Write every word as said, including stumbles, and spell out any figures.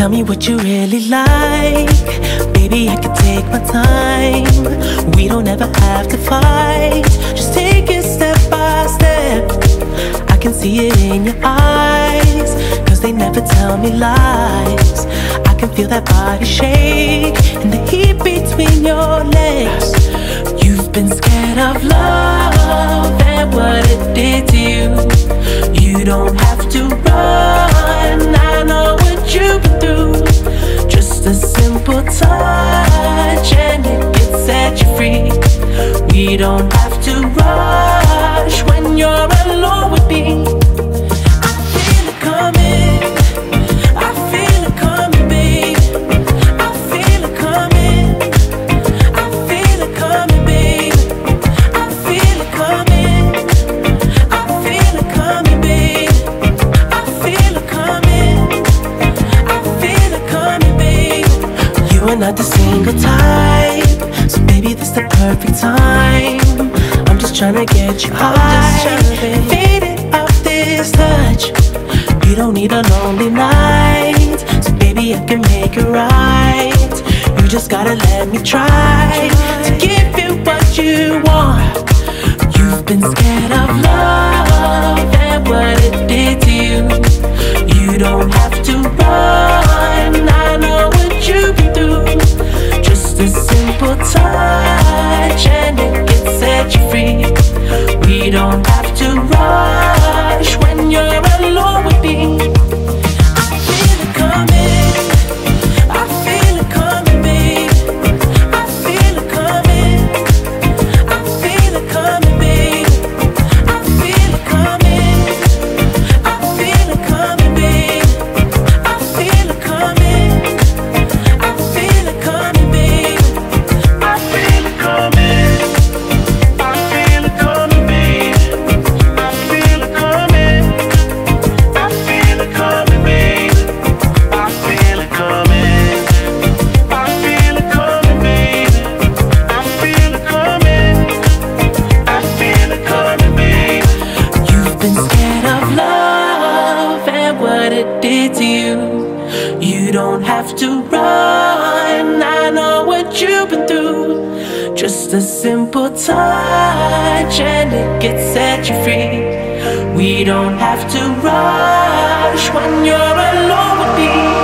Tell me what you really like. Baby, I can take my time. We don't ever have to fight. Just take it step by step. I can see it in your eyes, cause they never tell me lies. I can feel that body shake and the heat between your legs. You've been scared of love and what it did to you. You don't have to run, I know what you've been through. Just a simple touch and it can set you free. We don't have to rush when you're alone with me. I feel it coming, I feel it coming, babe. I feel it coming, I feel it coming, babe. I feel it coming, I feel it coming, babe. I feel it coming, I feel it coming, babe. You are not the single type, so baby, this the perfect time. I'm just tryna get you high and faded off this touch. You don't need a lonely night, so baby, I can make it right. You just gotta let me try to give you what you want. You've been scared of love and what it did to you. You don't have to run, I know what you've been through. Just a simple touch and it can set you free. We don't have to rush when you're alone with me. I feel it coming, I feel it coming, babe. I feel it coming, I feel it coming, babe. I feel it coming, I feel it coming, babe. I feel it coming, I feel it coming, babe. I feel it coming, I feel it coming, babe. I feel it coming, I feel it coming, babe. I feel it coming, I feel it coming, babe. I feel it coming, I feel it coming, babe. You've been scared of love and what it did to you. You don't have to run, I know what you've been through. Just a simple touch and it can set you free. We don't have to rush when you're alone with me.